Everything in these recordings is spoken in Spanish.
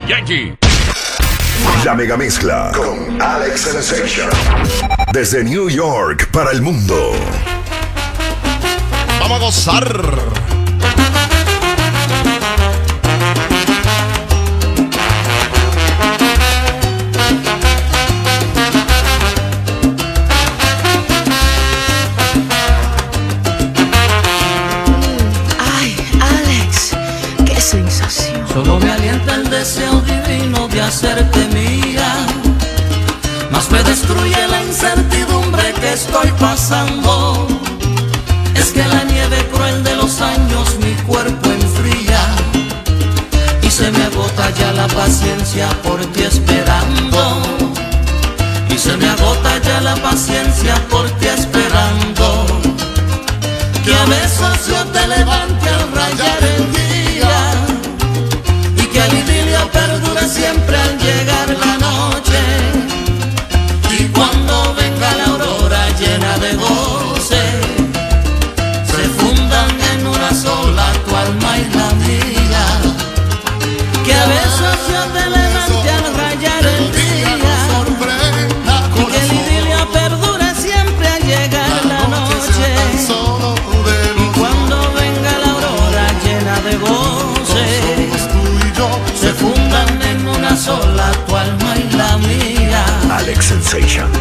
Yankee. La mega mezcla con Alex Sensation. Desde New York para el mundo. Vamos a gozar. Solo me alienta el deseo divino de hacerte mía, más me destruye la incertidumbre que estoy pasando. Es que la nieve cruel de los años mi cuerpo enfría y se me agota ya la paciencia por ti esperando. Y se me agota ya la paciencia por ti esperando. Que a besos yo te levante al rayar el día, que el idilio perdure siempre al llegar la noche. Y cuando venga la aurora llena de goce, se fundan en una sola tu alma y la mía. Que a besos yo te levante al rayar el día, y que el idilio perdure siempre al llegar la noche. Y cuando venga la aurora llena de goce, se fundan en una sola tu alma y la mía. Alex Sensation.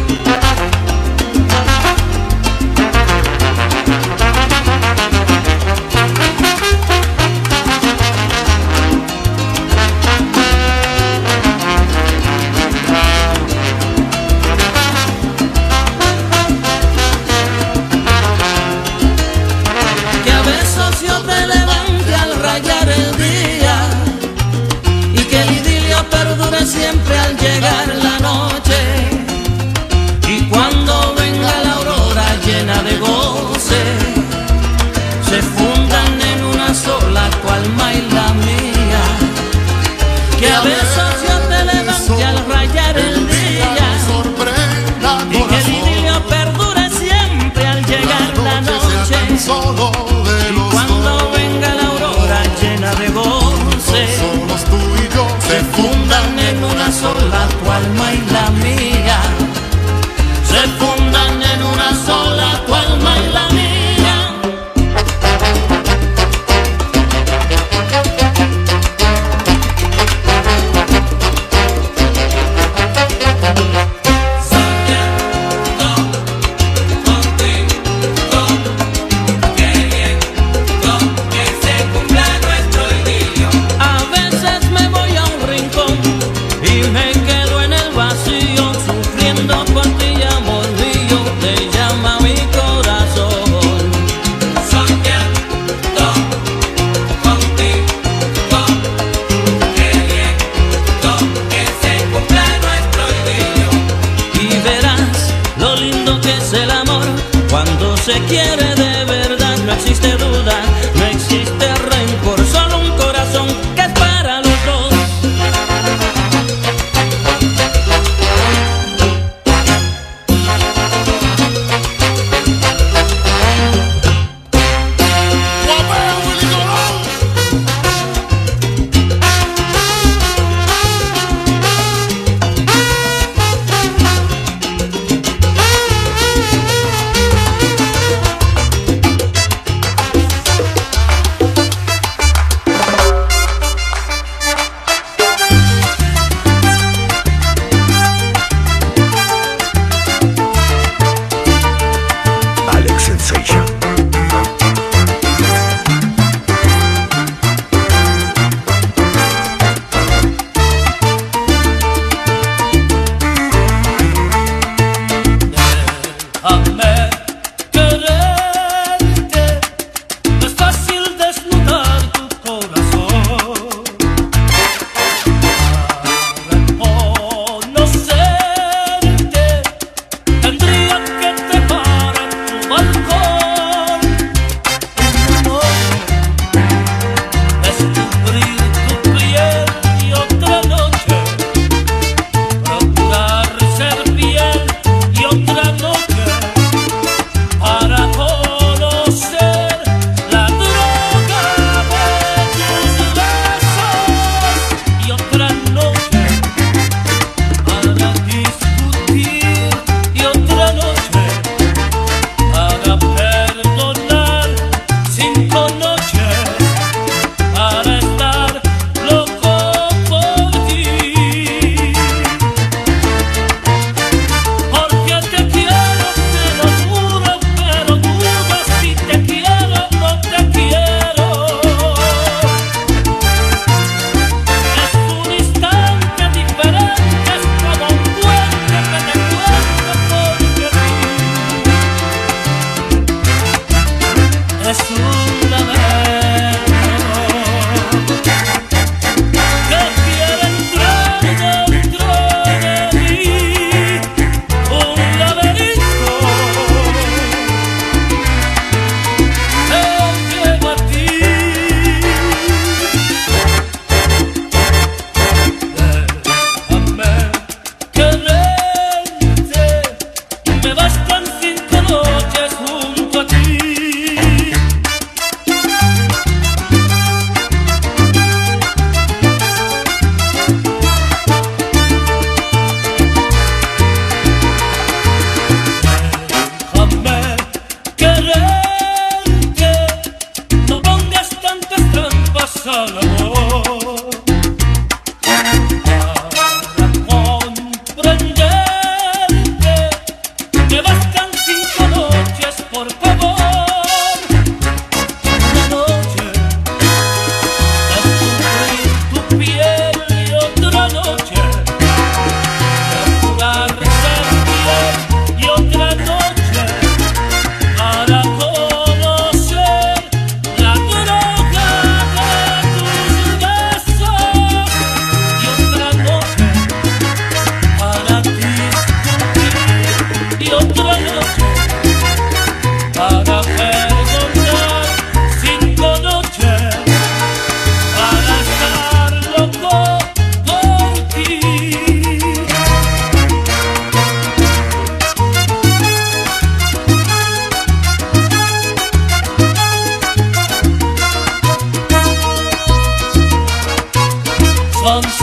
Que a besos yo te levante al rayar el día, que el idilio perdure siempre al llegar la noche. Y cuando venga la aurora llena de goce, se fundan en una sola tu alma y la mía. Que a besos yo te levante al rayar el día, y que el idilio perdure siempre al llegar la noche. Y cuando venga la aurora llena de goce, se fundan en una sola tu alma y la mía. Se fundan en una sola tu alma y la mía. Cuando se quiere de verdad no existe duda, no existe rencor, solo un corazón que es para los dos.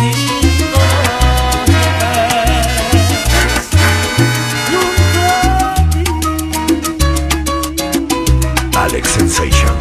Alex Sensation.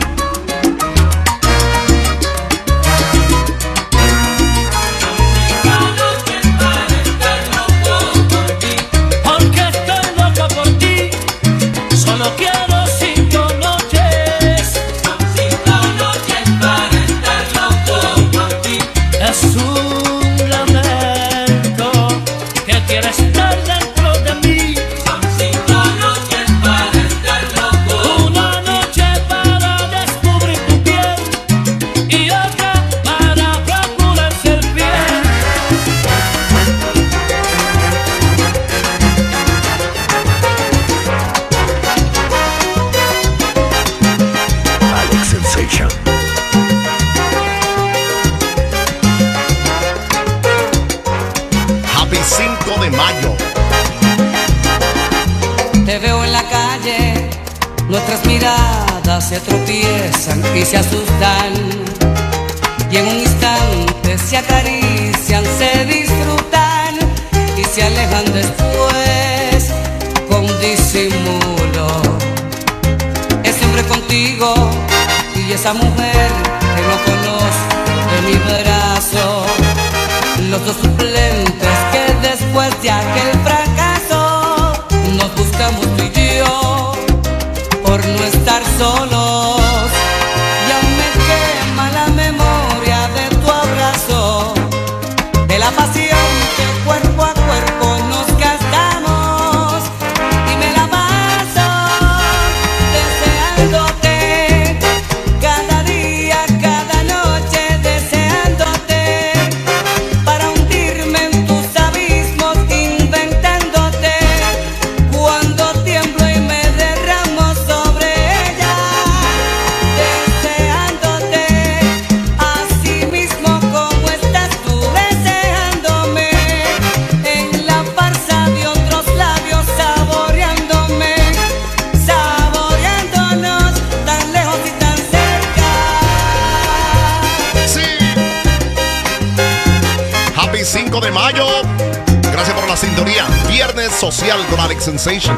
Happy 5 de mayo. Te veo en la calle, nuestras miradas se tropiezan y se asustan, y en un instante se acarician, se disfrutan y se alejan después con disimulo. Ese hombre contigo y esa mujer que no conozco de mi brazo, los dos suplentes que después de aquel fracaso nos buscamos tú y yo por no estar solos. Y aún me quema la memoria de tu abrazo, de la pasión que cuerpo a cuerpo nos gastamos, y me la paso deseándote cada día, cada noche, deseándote para hundirme en tus abismos, inventándote cuando tiemblo y me derramo sobre ella, deseándote así mismo como estás tú deseándome, en la farsa de otros labios saboreándome, saboreándonos tan lejos y tan cerca. Sí. Happy 5 de mayo. Gracias por la sintonía. Viernes social con Alex Sensation.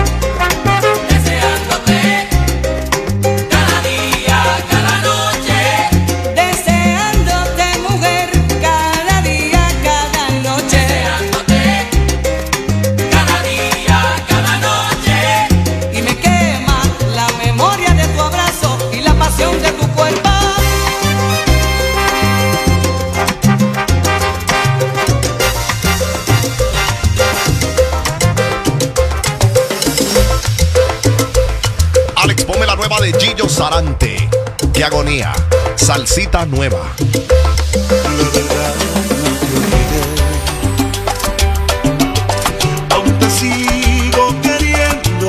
Deseándote cada día, cada noche, deseándote mujer cada día, cada noche, deseándote cada día, cada noche, y me quema la memoria de tu abrazo y la pasión de tu cuerpo. Alex, ponme la nueva de Gillo Sarante. Qué agonía. Salsita nueva. La verdad no te olvidé, aún te sigo queriendo,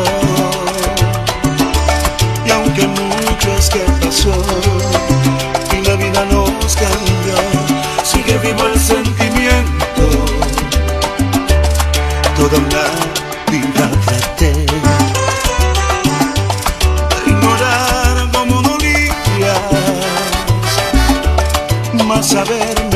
y aunque mucho es que pasó y la vida nos cambió, sigue vivo el sentimiento. Toda una vida traté de ignorar cómo dolías, más saber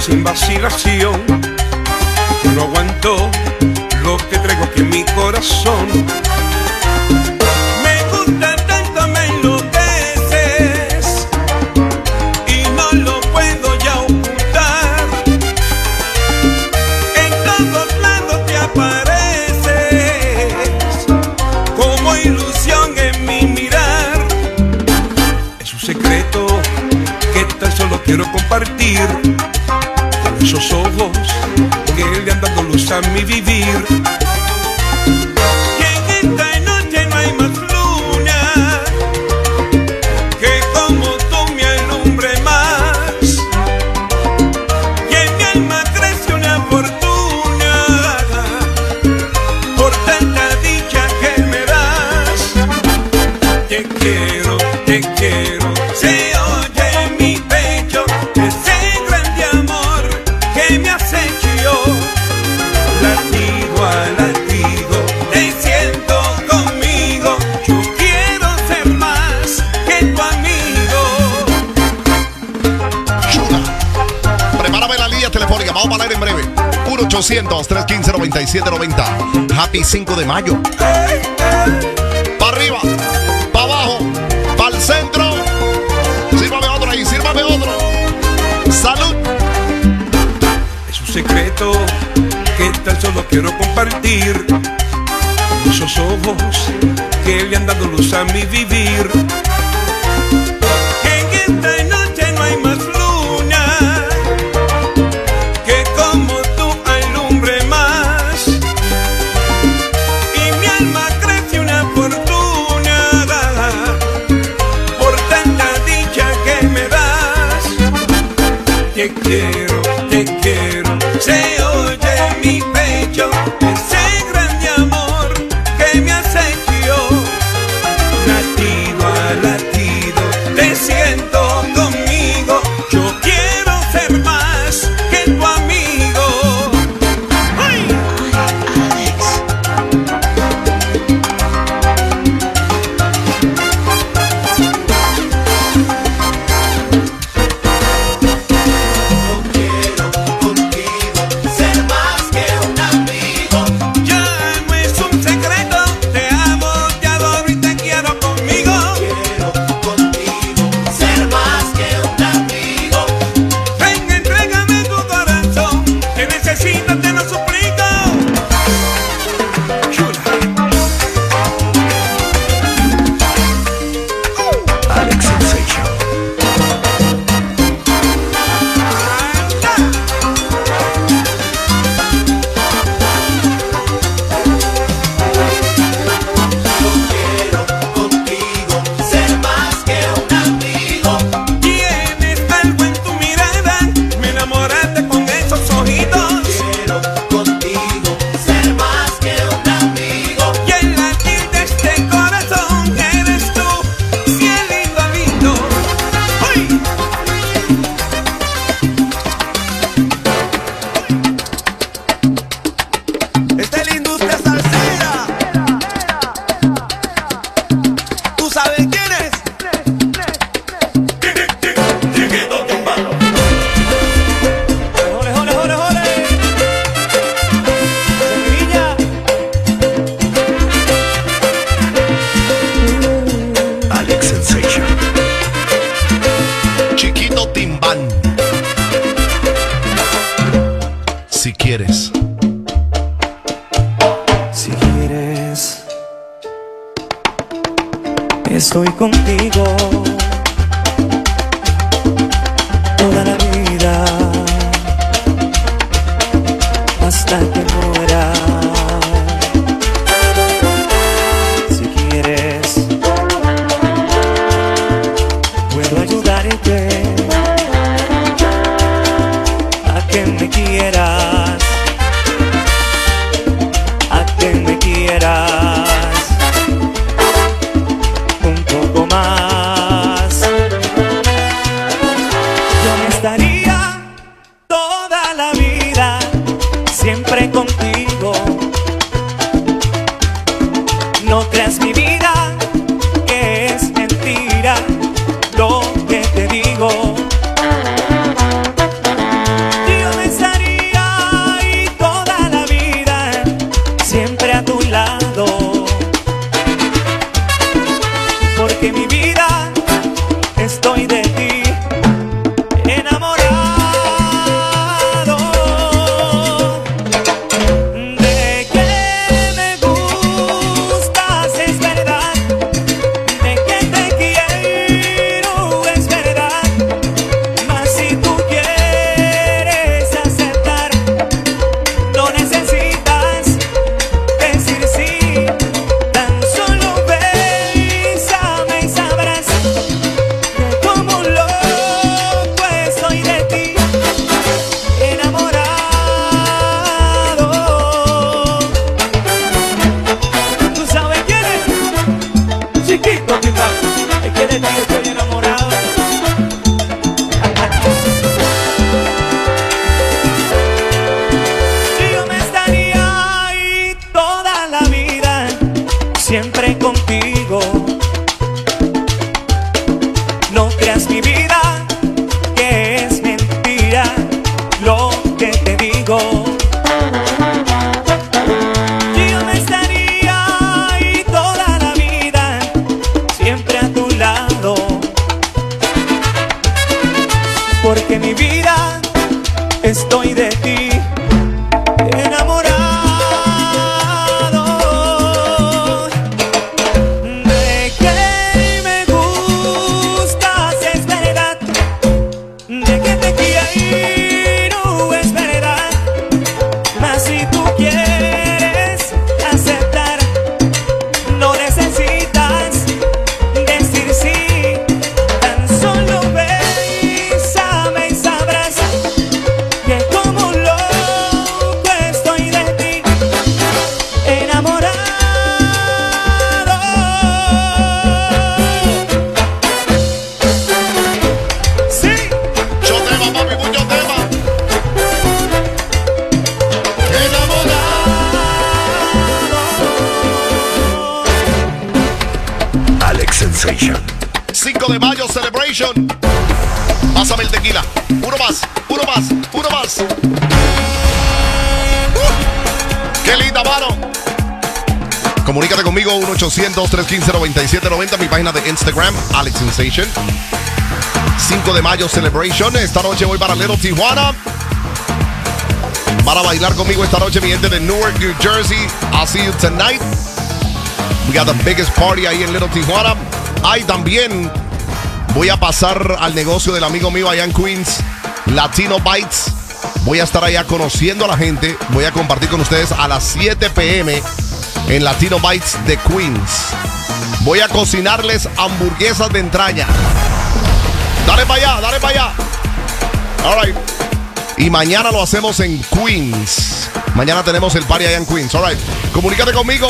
sin vacilación. Yo no aguanto lo que traigo aquí en mi corazón. Me gusta tanto, me enloqueces y no lo puedo ya ocultar. En todos lados te apareces como ilusión en mi mirar. Es un secreto que tan solo quiero compartir con esos ojos que le han dado luz a mi vivir. Y en esta noche no hay más luna que como tú me alumbre más. Y en mi alma crece una fortuna por tanta dicha que me das. Te quiero, se oye en mi pecho ese grande amor que me has hecho yo. Latido a latido te siento conmigo. Yo quiero ser más que tu amigo. Chula. Prepárame la línea telefónica. Vamos para el aire en breve. 1-800-315-9790. Happy 5 de mayo. Para arriba, para abajo, para el centro. Sírvame otro ahí, sírvame otro. Salud. Es un secreto que tan solo quiero compartir con esos ojos que le han dado luz a mi vivir. En esta noche no hay más luna que como tú alumbre más. Y mi alma crece una fortuna por tanta dicha que me das. Te quiero, se oye en mi pecho ese grande amor que me has hecho. Latido a latido te siento conmigo. Yo quiero ser más que tu amigo. ¡Ay! Ya no es un secreto, te amo, te adoro y te quiero conmigo. Ven, entrégame tu corazón, te necesito, te lo suplico. Chula. Alex Sensation. Tienes algo en tu mirada, me enamoraste con esos ojitos. Y el latir de este corazón eres tú, cielito lindo. ¡Ay! Esta es la industria salsera. ¿Tú sabes quién es? Jole, jole, jole, jole. Sevilla. Alex Sensation. Chiquito Timbán. Si quieres. Si quieres, estoy contigo toda la vida hasta que muera. Si quieres, puedo ayudarte a que me quieras, a que me quieras un poco más. Yo me estaría toda la vida siempre contigo. Sensation. 5 de mayo Celebration. Pásame el tequila. Uno más. ¡Qué linda mano! Comunícate conmigo 1-800-315-9790. Mi página de Instagram, Alex Sensation. 5 de mayo Celebration. Esta noche voy para Little Tijuana. Para bailar conmigo esta noche mi gente de Newark, New Jersey. I'll see you tonight. We got the biggest party ahí en Little Tijuana. Ahí también voy a pasar al negocio del amigo mío allá en Queens, Latino Bites. Voy a estar allá conociendo a la gente. Voy a compartir con ustedes a las 7 p.m. en Latino Bites de Queens. Voy a cocinarles hamburguesas de entraña. Dale para allá. All right. Y mañana lo hacemos en Queens. Mañana tenemos el party allá en Queens. All right. Comunícate conmigo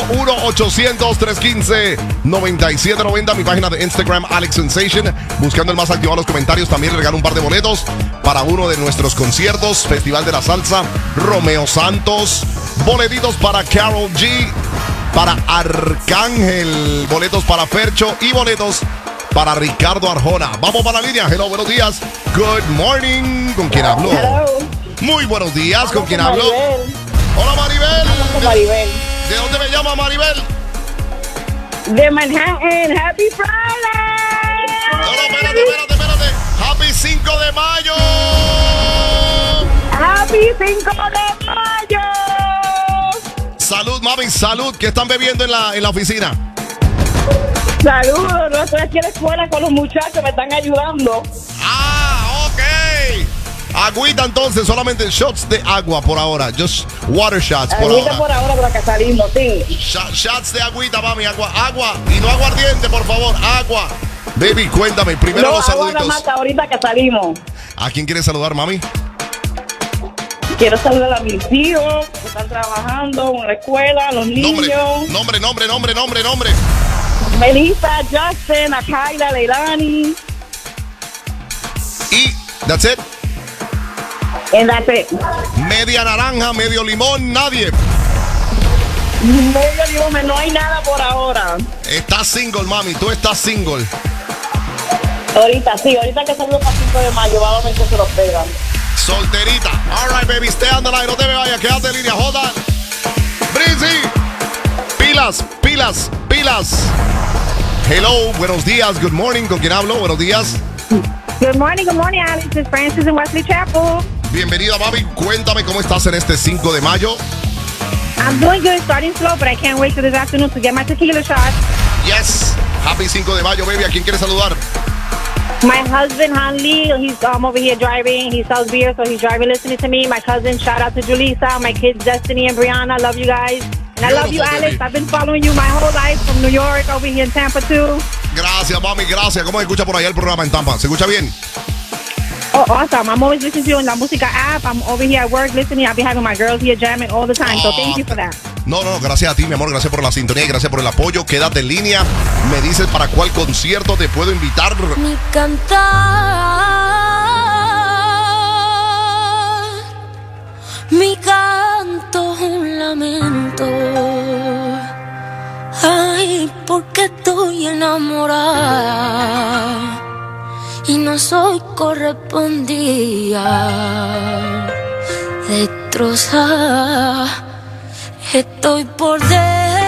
1-800-315-9790. Mi página de Instagram, Alex Sensation. Buscando el más activo a los comentarios. También le regalo un par de boletos para uno de nuestros conciertos. Festival de la Salsa, Romeo Santos. Boletitos para Karol G. Para Arcángel. Boletos para Fercho. Y boletos para Ricardo Arjona. Vamos para la línea. Hello, buenos días. Good morning. ¿Con quién hablo? Hello. Muy buenos días. ¿Con quién hablo? Maribel. Hola, Maribel. Maribel. ¿De dónde me llama Maribel? De Manhattan. Happy Friday. No, espérate. Happy 5 de mayo. Happy 5 de mayo. Salud, mami, salud. ¿Qué están bebiendo en la oficina? Saludos. No estoy aquí en la escuela con los muchachos. Me están ayudando. Ah, ok. Agüita entonces, solamente shots de agua por ahora. Just water shots por Agüita ahora. por ahora, por acá salimos, sí. Shots de agüita, mami, agua. Y no aguardiente, por favor, agua. Baby, cuéntame, primero los agua nada saluditos. más ahorita que salimos. ¿A quién quieres saludar, mami? Quiero saludar a mis hijos que están trabajando en la escuela, a los niños. Nombre. Melissa, Justin, a Kyla, Leilani. Y, that's it. And that's it. Media naranja, medio limón, nadie. Medio limón, no hay nada por ahora. Estás single, mami, tú estás single. Ahorita que salimos para 5 de mayo, vamos a ver que se los pegan. Solterita. All right, baby, stay on the line, no te me vayas, quédate en línea, joda. Breezy. Pilas. Hello, buenos días, good morning, ¿con quién hablo? Buenos días. Good morning, Alex. It's Francis in Wesley Chapel. Bienvenida, mami. Cuéntame cómo estás en este 5 de mayo. I'm doing good, starting slow, but I can't wait till this afternoon to get my tequila shot. Yes. Happy 5 de mayo, baby. ¿A quién quieres saludar? My husband, Hanley, he's over here driving. He sells beer, so he's driving, listening to me. My cousin, shout out to Julissa. My kids, Destiny and Brianna. Love you guys. And I love you, Alex. Baby. I've been following you my whole life from New York, over here in Tampa, too. Gracias, mami, gracias. ¿Cómo se escucha por allá el programa en Tampa? ¿Se escucha bien? Oh, awesome. I'm always listening to you on la música app. I'm over here at work listening. I'll be having my girls here jamming all the time. So thank you for that. No, gracias a ti, mi amor. Gracias por la sintonía y gracias por el apoyo. Quédate en línea. Me dices para cuál concierto te puedo invitar. Mi cantar, mi canto es un lamento. Ay, porque estoy enamorada y no soy correspondida. Destrozada estoy por dentro.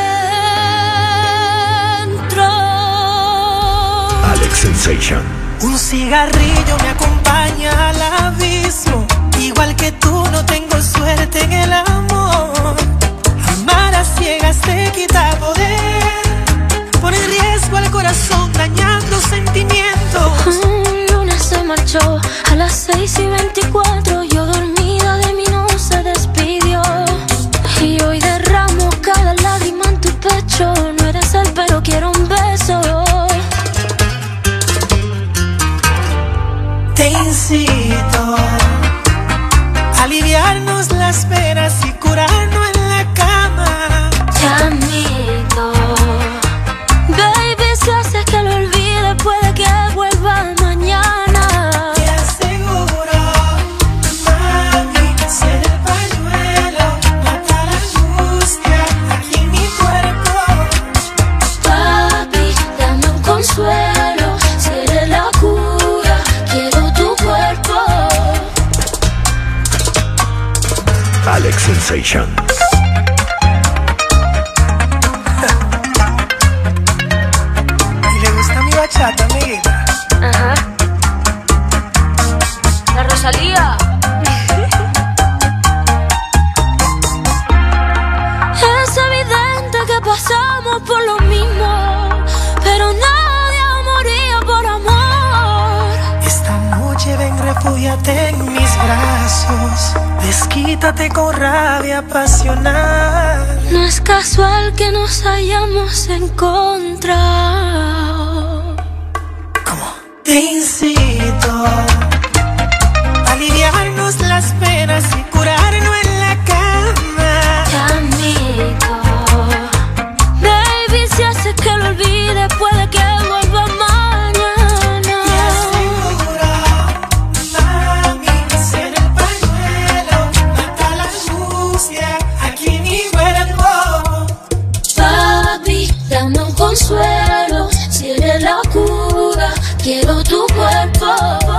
Alex Sensation. Un cigarrillo me acompaña al abismo. Igual que tú no tengo suerte en el amor. Amar a ciegas te quita poder. Pone en riesgo al corazón dañando sentimientos. Un lunes se marchó a las 6:24. Yo dormida de mí no se despidió. Y hoy derramo cada lágrima en tu pecho. No eres él pero quiero un beso. Te incito a aliviarnos las penas y curarnos en la cama. Te admito, baby, si haces que lo olvide puede que vuelva mañana. Te aseguro, mami, ser el pañuelo, mata la angustia aquí en mi cuerpo. Papi, dame un consuelo. Sensation. ¿Y le gusta mi bachata, amiguita? Ajá. La Rosalía. Es evidente que pasamos por lo mismo, pero nadie moría por amor. Esta noche ven, refúgiate en mis brazos. Desquítate con rabia pasional. No es casual que nos hayamos encontrado. ¿Cómo? Te incito a aliviarnos las penas y curarnos en la cama. Te admito, baby, si hace que lo olvide, puede que vuelva mañana. Te aseguro, mami, si en el pañuelo mata la angustia aquí en mi cuerpo. Papi, dame un consuelo, si eres la cura, quiero tu cuerpo.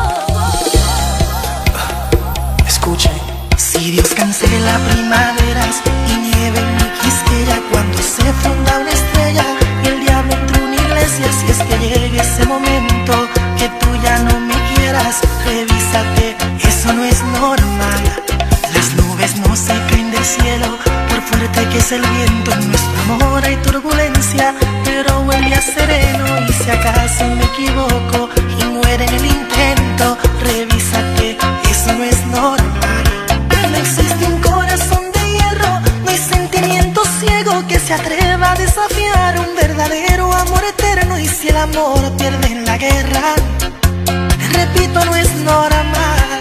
Escuche, si Dios cancela primaveras y nieve en mi Quisqueya, cuando se funda una estrella y el diablo entre una iglesia, si es que llegue ese momento que tú ya no me quieras, revísate, eso no es normal. Las nubes no se caen del cielo, por fuerte que es el viento, en nuestro amor hay turbulencia, pero huele a sereno. Y si acaso me equivoco y muere en el intento, revísate, eso no es normal. No existe un corazón de hierro, no hay sentimiento ciego que se atreva a desafiar un verdadero amor eterno. Y si el amor pierde en la guerra, repito, no es normal.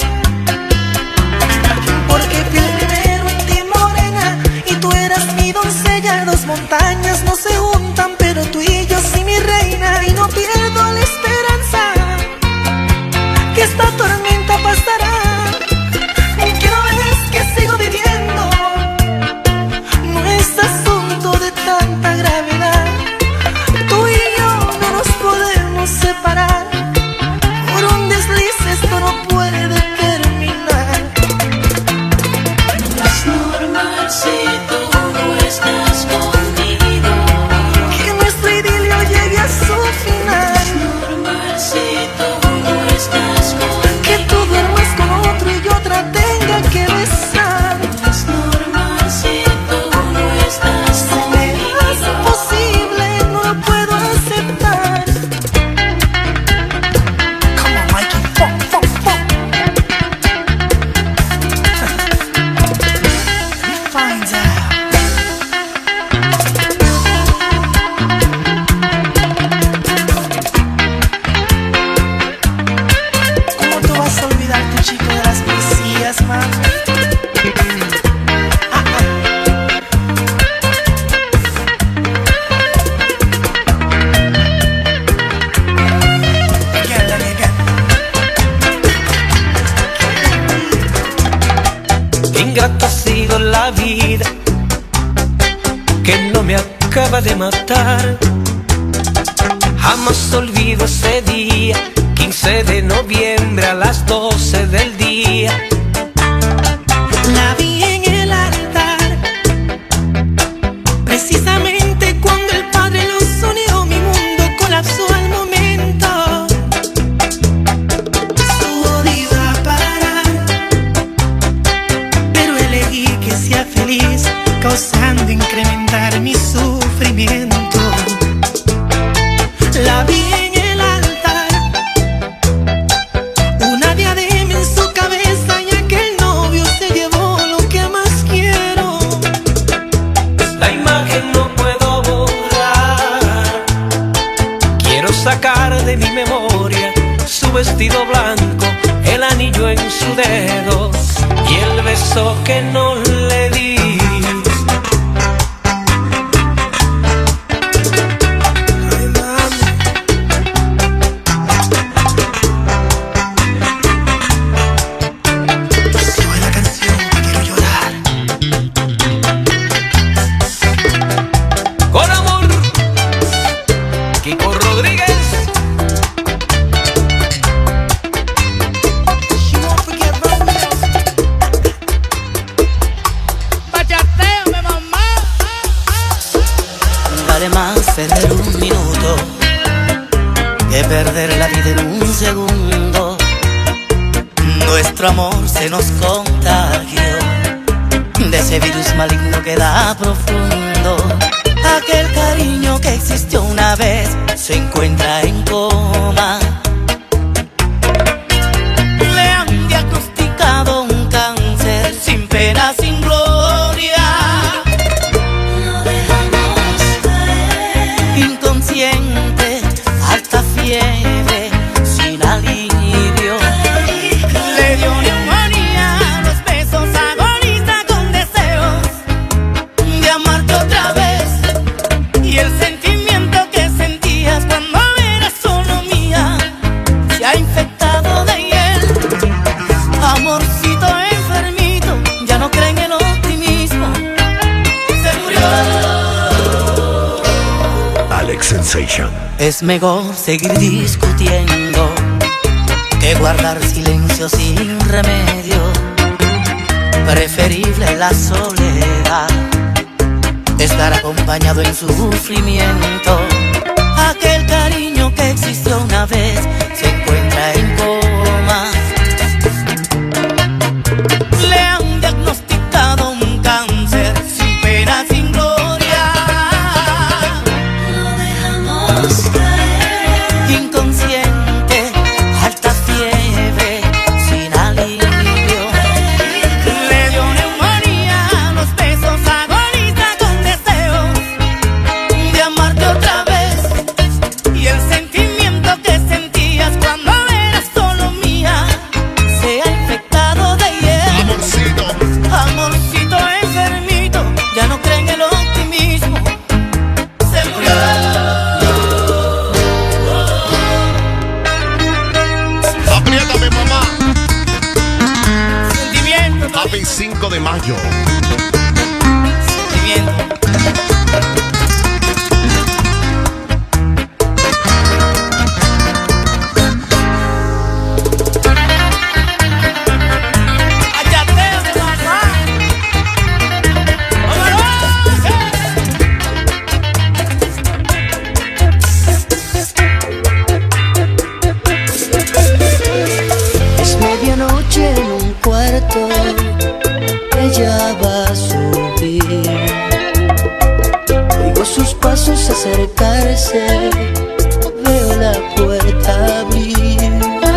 Porque piel primero en ti, morena, y tú eras mi doncella. Dos montañas no se juntan, pero tú y yo sí, mi reina. Y no pierdo la esperanza que esta tormenta pasará. Quiero ver que sigo viviendo, no es asunto de tanta gravedad. Tú y yo no nos podemos separar, por un desliz esto no puede terminar. No es normal si tú no estás conmigo, Que nuestro idilio llegue a su final. no es normal si tú no estás conmigo, Que tú duermas con otro y yo otra tenga que besar. no es normal si tú no estás Si me hace conmigo. posible, no lo puedo aceptar. Come on, Mikey, funk, funk, funk. Find out. ¿Cómo tú vas a olvidar tu chico de las poesías, mami? Again, let me again. Ingrato ha sido la vida que no me acaba de matar. Jamás olvido ese día, 15 de noviembre a las 12 del día. La vi en el altar, precisamente cuando el Padre los unió, mi mundo colapsó al momento. Su odio iba a parar, pero elegí que sea feliz, causando incrementar mi sufrimiento. La vi en el altar, una diadema en su cabeza, y aquel novio se llevó lo que más quiero. La imagen no puedo borrar, quiero sacar de mi memoria su vestido blanco, el anillo en su dedo y el beso que no le di. Ay, mami. Soy la canción que quiero llorar. Con amor, Kiko Rodríguez. She won't forget Romeo. vale más perder un minuto que perder la vida en un segundo. Nuestro amor se nos contagió de ese virus maligno que da profundo. Aquel cariño que existió una vez se encuentra en coma. Le han diagnosticado un cáncer sin pena, sin gloria. Lo dejamos caer. Inconsciente, alta fiebre, sin alivio. Le dio neumonía, los besos agoniza con deseos de amarte otra vez. Y el sentimiento que sentías cuando eras solo mía se ha infectado de hiel. Amorcito enfermito, ya no cree en el optimismo, se murió. Alex Sensation. Es mejor seguir discutiendo que guardar silencio sin remedio. Preferible la soledad, estar acompañado en sufrimiento. Aquel cariño que existió una vez se encuentra en coma. Le han diagnosticado un cáncer sin pena, sin gloria. Lo dejamos caer. Inconsciente, alta fiebre, sin alivio. Le dio neumonía, los besos agoniza con deseos de amarte otra vez. Y el sentimiento que sentías cuando eras solo mía se ha infectado de hiel. Amorcito. Amorcito enfermito, ya no cree en el optimismo, se murió. Apriétame, mamá. Sentimiento, Happy 5 de mayo. sentimiento. Ayateo de mamá. Es medianoche en un cuarto, ella va a subir. Oigo sus pasos acercarse, veo la puerta abrir.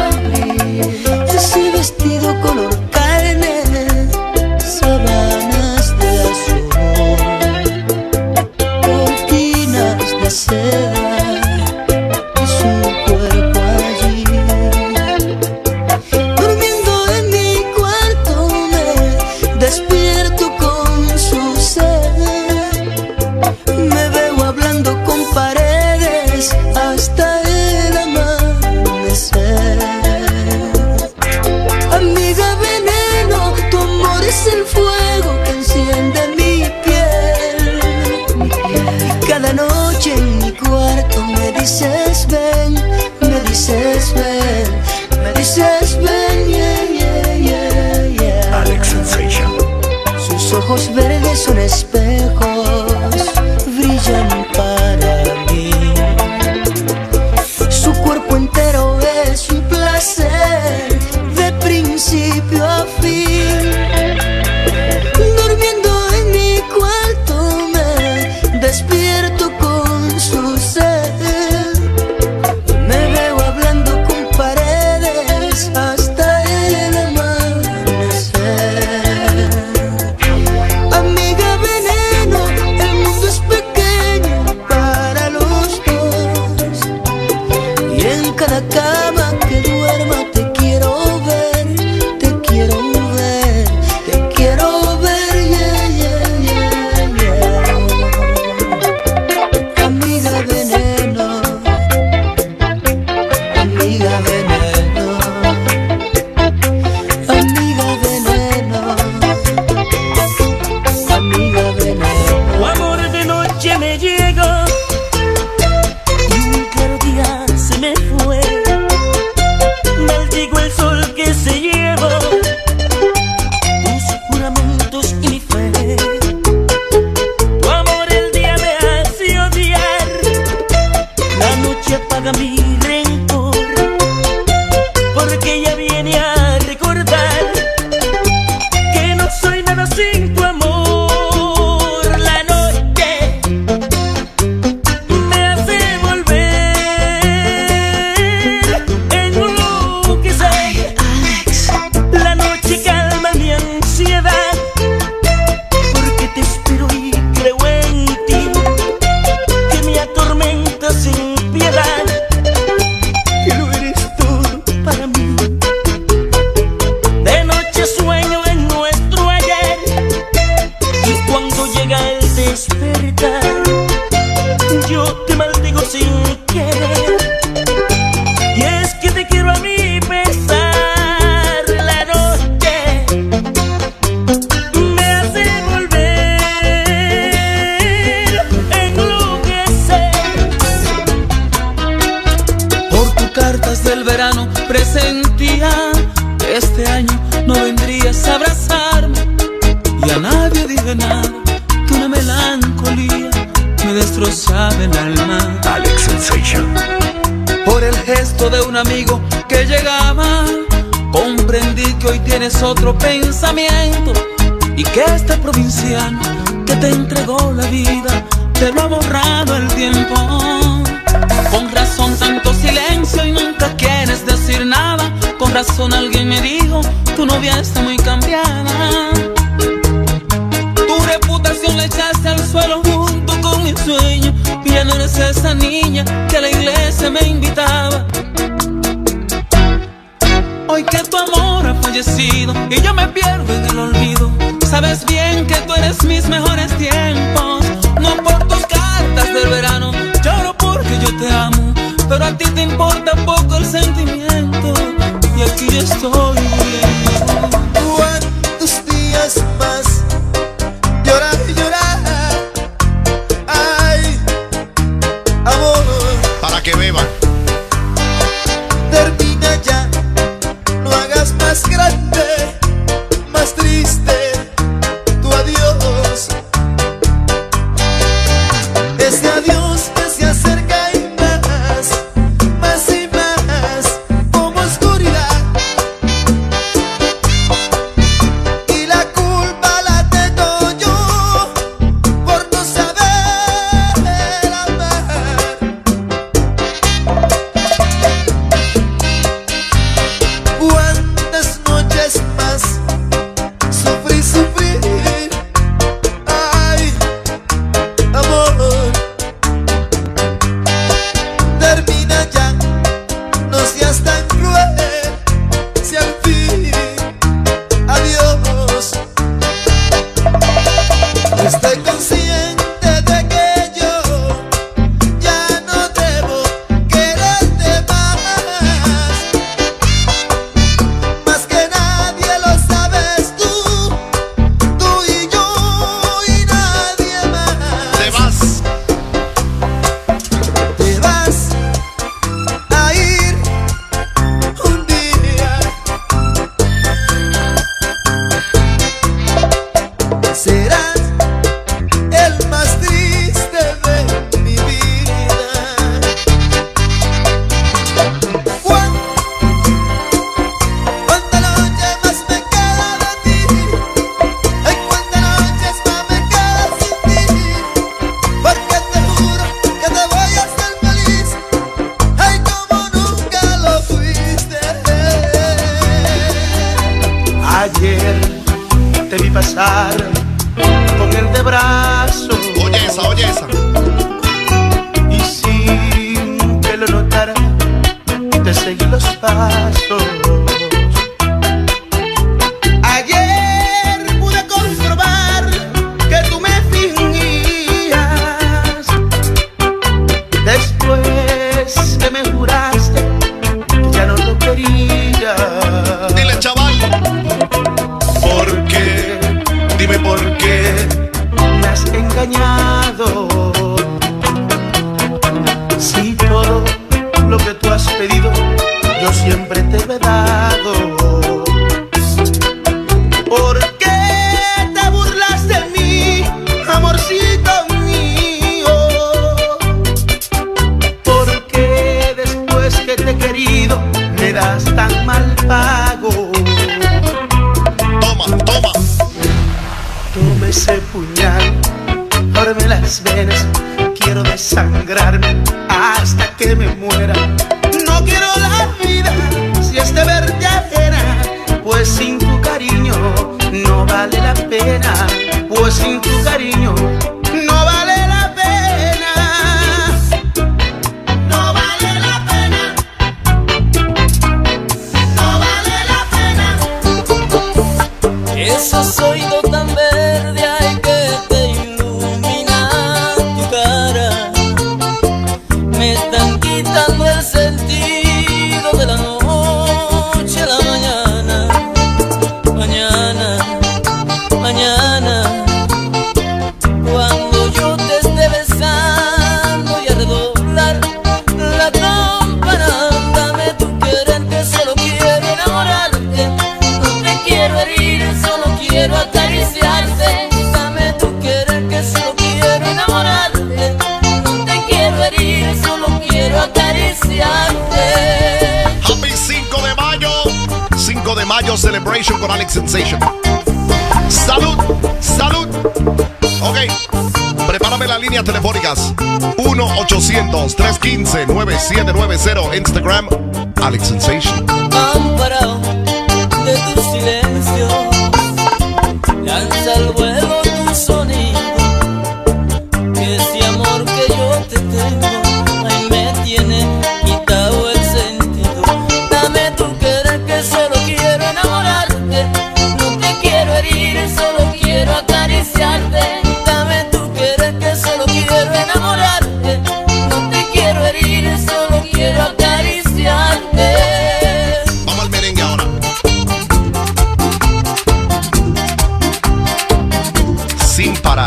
Ese vestido color carne, sábanas de azul, cortinas de seda y su cuerpo allí. Durmiendo en mi cuarto me despierto con su ser. Me veo hablando con paredes hasta el amanecer. Amiga veneno, tu amor es el fuego que enciende mi piel. Y cada noche en mi cuarto me dices ven, me dices ven, me dices ven, yeah, yeah, yeah, yeah. Alex Sensation. Sus ojos verdes son espejos, brillan para mí. Su cuerpo entero es un placer de principio a fin. Durmiendo en mi cuarto me despierto con su ser. Me veo hablando con paredes hasta el amanecer. Amiga veneno, despertar, yo te maldigo sin querer. Y es que te quiero a mi pesar. La noche me hace volver a enloquecer. Por tus cartas del verano presentía que este año no vendrías a abrazarme. Y a nadie dije nada, que una melancolía me destrozaba el alma. Alex Sensation. Por el gesto de un amigo que llegaba, comprendí que hoy tienes otro pensamiento y que este provinciano que te entregó la vida te lo ha borrado el tiempo. Con razón tanto silencio y nunca quieres decir nada. Con razón alguien me dijo, tu novia está muy cambiada. Tu reputación la echaste al suelo junto con mi sueño. Y ya no eres esa niña que a la iglesia me invitaba. Hoy que tu amor ha fallecido y yo me pierdo en el olvido, sabes bien que tú eres mis mejores tiempos. No por tus cartas del verano, lloro porque yo te amo, pero a ti te importa poco el sentimiento. Y aquí yo estoy muriendo. ¿Cuántos días más llorar y llorar? Ay, amor, Para que beban. termina ya, no hagas más grande, más triste tu adiós. Ese adiós que se acerca y más y más, como oscuridad. Y la culpa la tengo yo por no saber amar. ¿Cuántas noches más sufrir? Ay, amor, termina ya, no seas tan cruel, si al fin, adiós. Estoy consciente de que yo ya no debo quererte más que nadie lo sabes tú y yo y nadie más. Te vas. Te vas a ir un día. Serás el más triste de mi vida. ¿Cuántas noches más me queda de ti? Ay, cuántas noches más me queda sin ti. Porque te juro que te voy a hacer feliz. Ay, como nunca lo fuiste. Ayer te vi pasar con el de brazo. Oye esa. Y sin que lo notara, te seguí los pasos. Ayer pude comprobar que tú me fingías. Después que me juraste que ya no lo querías. Dile, chaval. ¿Por qué? Dime por qué me has engañado. Si todo lo que tú has pedido yo siempre te he dado. ¿Por qué te burlas de mí, amorcito mío? ¿Por qué después que te he querido me das tan mal pago? Toma. Toma ese puñal, ábreme las venas, quiero desangrarme hasta que me muera. No quiero la vida si es de verte ajena, pues sin tu cariño no vale la pena, pues sin tu cariño no vale la pena. No vale la pena. No vale la pena. Esos oídos tan verdes hay que te iluminen. Radio Celebration con Alex Sensation. ¡Salud! ¡Salud! Ok, prepárame las líneas telefónicas. 1-800-315-9790. Instagram, Alex Sensation. Amparado de tu silencio, lanza al vuelo tu sonido, que ese amor que yo te tengo, ay, me tiene quitado el sentido. Dame tu querer que solo quiero enamorarte, no te quiero herir, solo quiero acariciarte. Dame tu querer que solo quiero enamorarte, no te quiero herir, solo quiero acariciarte. Vamos al merengue ahora. Sin parar.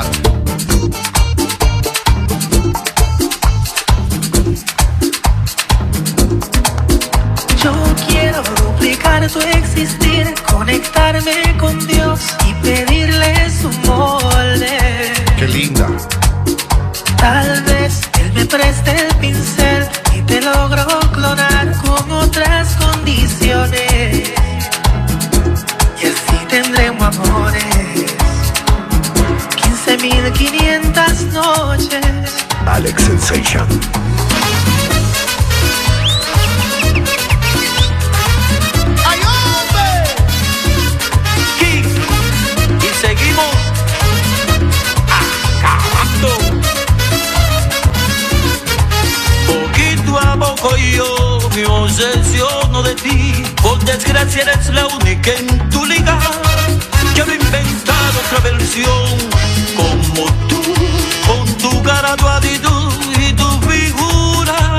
Yo quiero duplicar tu existir, conectarme con Dios y pedirle su molde. Qué linda. Tal vez Él me preste el pincel y te logro clonar con otras condiciones. Y así tendremos amores. 15.500 noches. Alex Sensation. ¡Ay, hombre! Kick. Y seguimos acabando. Poquito a poco yo me obsesiono de ti. Por desgracia eres la única en tu liga. Quiero inventar otra versión como tú, con tu cara, tu actitud y tu figura.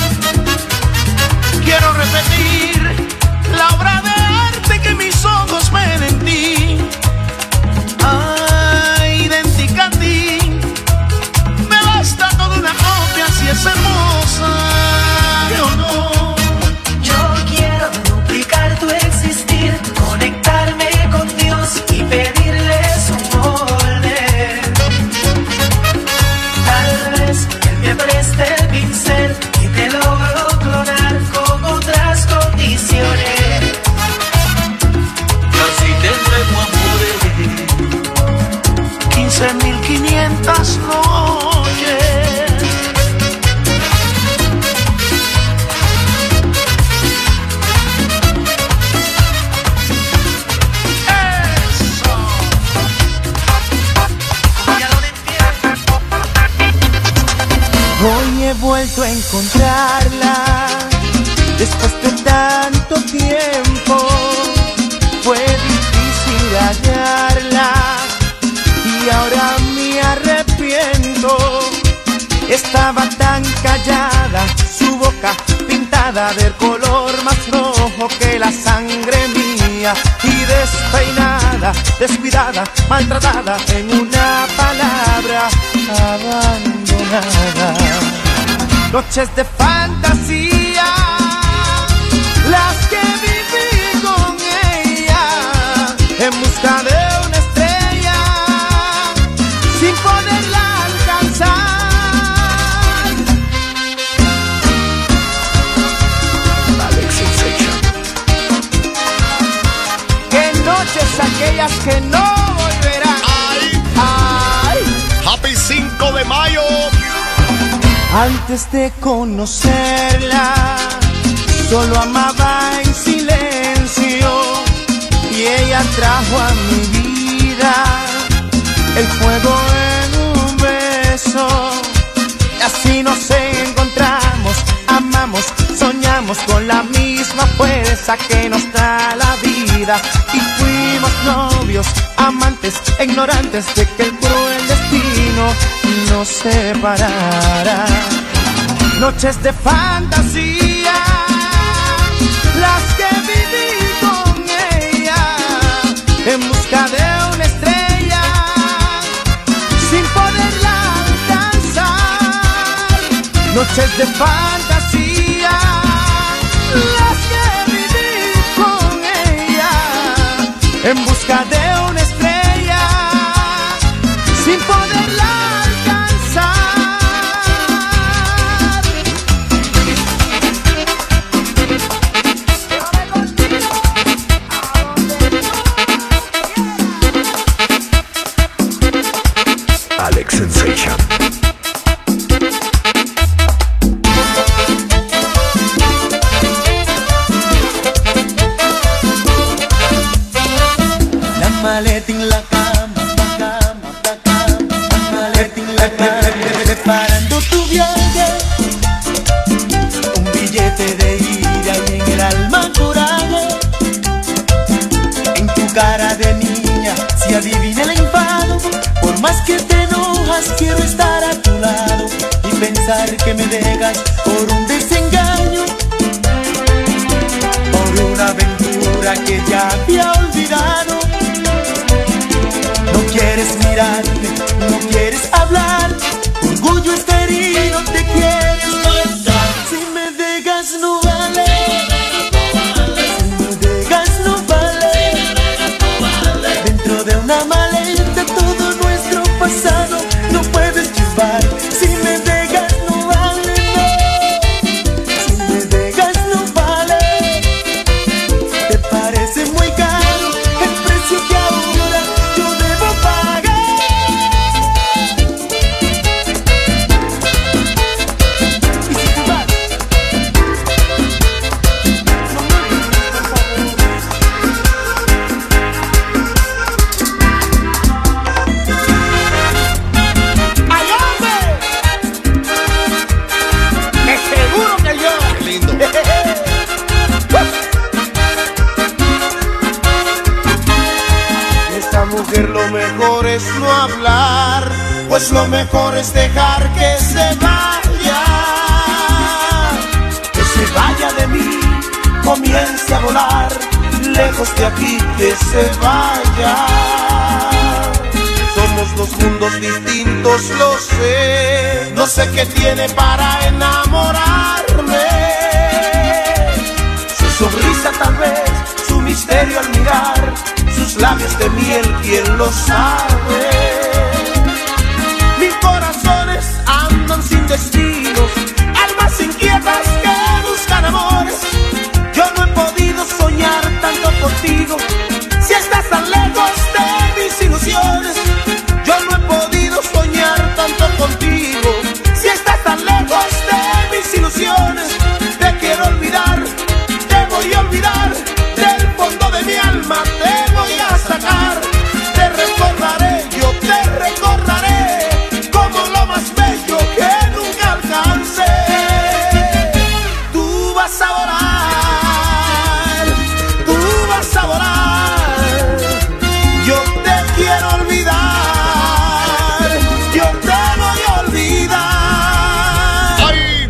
Quiero repetir la obra de arte que mis ojos ven en ti. Ay, idéntica a ti. Me basta toda una copia si es hermosa. Yo no. Yo quiero duplicar tu existir, conectarme con Dios y pedirle su molde. Tal vez Él me preste el pincel y te logro clonar con otras condiciones. Y así tendremos amores. 15.500 noches. Eso. Ya lo entiendo. Hoy he vuelto a encontrarla después de tanto tiempo. Fue difícil hallarla y ahora me arrepiento. Estaba tan callada, su boca pintada del color más rojo que la sangre mía, y despeinada, descuidada, maltratada, en una palabra, abandonada. Noches de fantasía, las que viví con ella, en busca de una estrella, sin poderla alcanzar. Alex Sensation. Qué noches aquellas que no volverán. Ay. Happy 5 de mayo. Antes de conocerla, solo amaba en silencio, y ella trajo a mi vida el fuego en un beso. Y así nos encontramos, amamos, soñamos con la misma fuerza que nos da la vida, y fuimos novios, amantes, ignorantes de que el cruel destino nos separara. Noches de fantasía, las que viví con ella, en busca de una estrella, sin poderla alcanzar. Noches de fantasía, las que viví con ella, en busca de una estrella, sin poderla alcanzar. Preparando tu viaje, un billete de ira y en el alma coraje. En tu cara de niña se adivina el enfado. Por más que te enojas, quiero estar a tu lado y pensar que me dejas por un desengaño, por una aventura que ya había olvidado. No quieres mirarme, no quieres hablar, orgullo está herido, te quieres matar. Si me dejas no vale, si me dejas no vale. Dentro de una maleta todo nuestro pasado no puedes llevar. Si me dejas no vale, no. Si me dejas no vale. Te parece muy caro el precio que ahora yo debo pagar. Y si te vas, no me olvides, por favor. ¡Ay, hombre! ¡Es seguro que yo! Qué lindo. Esta mujer lo mejor es no hablar, pues lo mejor es dejar que se vaya. Que se vaya de mí, comience a volar, lejos de aquí que se vaya. Somos dos mundos distintos, lo sé. No sé qué tiene para enamorarme. Su sonrisa tal vez, su misterio al mirar, sus labios de miel, ¿quién lo sabe? Mis corazones andan sin destinos, almas inquietas que buscan amores. Yo no he podido soñar tanto contigo, si estás tan lejos de mis ilusiones. Yo no he podido soñar tanto contigo, si estás tan lejos de mis ilusiones. Te quiero olvidar, te voy a olvidar, del fondo de mi alma te voy a sacar. Te recordaré, yo te recordaré, como lo más bello que nunca alcancé. Tú vas a volar, tú vas a volar. Yo te quiero olvidar, yo te voy a olvidar. ¡Ay!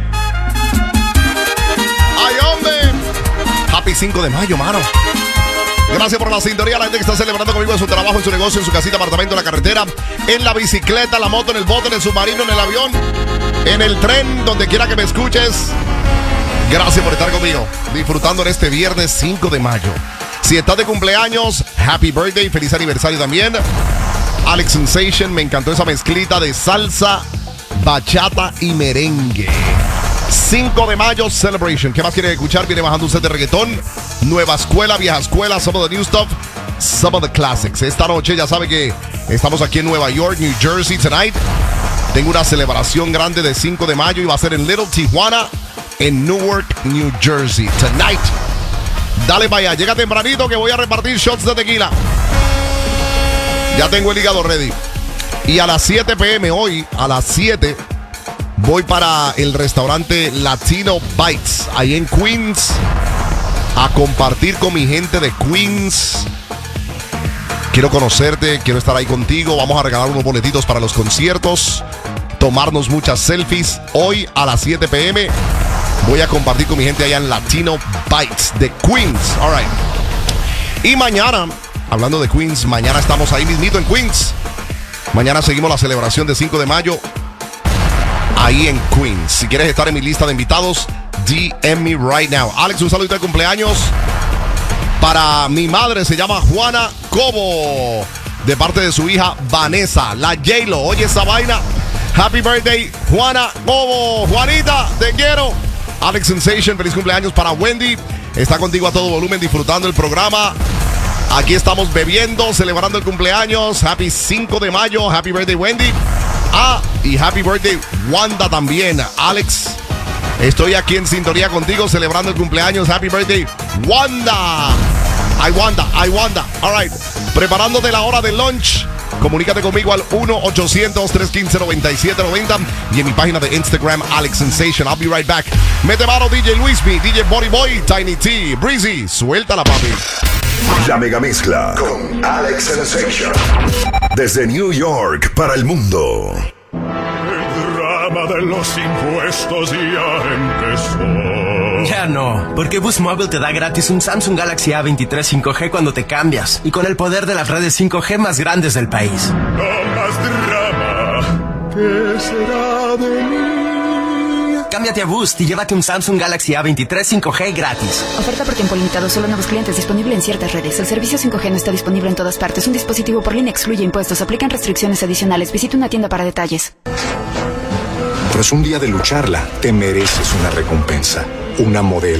¡Ay, hombre! Happy 5 de mayo, mano. Gracias por la sintonía, la gente que está celebrando conmigo en su trabajo, en su negocio, en su casita, apartamento, en la carretera, en la bicicleta, la moto, en el bote, en el submarino, en el avión, en el tren, donde quiera que me escuches. Gracias por estar conmigo, disfrutando en este viernes 5 de mayo. Si estás de cumpleaños, happy birthday, feliz aniversario también. Alex Sensation, me encantó esa mezclita de salsa, bachata y merengue. 5 de mayo, celebration. ¿Qué más quieres escuchar? Viene bajando un set de reggaetón. Nueva escuela, vieja escuela, some of the new stuff, some of the classics. Esta noche ya sabe que estamos aquí en Nueva York, New Jersey, tonight. Tengo una celebración grande de 5 de mayo y va a ser en Little Tijuana, en Newark, New Jersey, tonight. Dale para allá, llega tempranito que voy a repartir shots de tequila. Ya tengo el hígado ready. Y a las 7 p.m. hoy, a las 7, voy para el restaurante Latino Bites, ahí en Queens, a compartir con mi gente de Queens. Quiero conocerte, quiero estar ahí contigo. Vamos a regalar unos boletitos para los conciertos, tomarnos muchas selfies. Hoy a las 7 p.m. voy a compartir con mi gente allá en Latino Bites de Queens. All right. Y mañana, hablando de Queens, mañana estamos ahí mismito en Queens. Mañana seguimos la celebración de 5 de mayo ahí en Queens. Si quieres estar en mi lista de invitados, DM me right now. Alex, un saludito de cumpleaños para mi madre, se llama Juana Cobo, de parte de su hija Vanessa, la J-Lo. Oye esa vaina. Happy birthday, Juana Cobo. Juanita, te quiero. Alex Sensation, feliz cumpleaños para Wendy. Está contigo a todo volumen disfrutando el programa. Aquí estamos bebiendo, celebrando el cumpleaños. Happy 5 de mayo. Happy birthday, Wendy. Ah, y happy birthday, Wanda también. Alex, estoy aquí en sintonía contigo celebrando el cumpleaños. Happy birthday, Wanda. I Wanda. All right. Preparándote la hora del lunch Comunícate conmigo al 1-800-315-9790 y en mi página de Instagram, Alex Sensation. I'll be right back. Mete mano DJ Luismi, DJ Body Boy, Tiny T, Breezy. Suéltala, papi. La mega mezcla con Alex Sensation. Desde New York para el mundo. El drama de los impuestos ya empezó. Ya no, porque Boost Mobile te da gratis un Samsung Galaxy A23 5G cuando te cambias. Y con el poder de las redes 5G más grandes del país. No más drama. ¿Qué será de mí? Cámbiate a Boost y llévate un Samsung Galaxy A23 5G gratis. Oferta por tiempo limitado, solo nuevos clientes, disponible en ciertas redes. El servicio 5G no está disponible en todas partes. Un dispositivo por línea excluye impuestos. Aplican restricciones adicionales. Visita una tienda para detalles. Tras un día de lucharla, te mereces una recompensa. Una modelo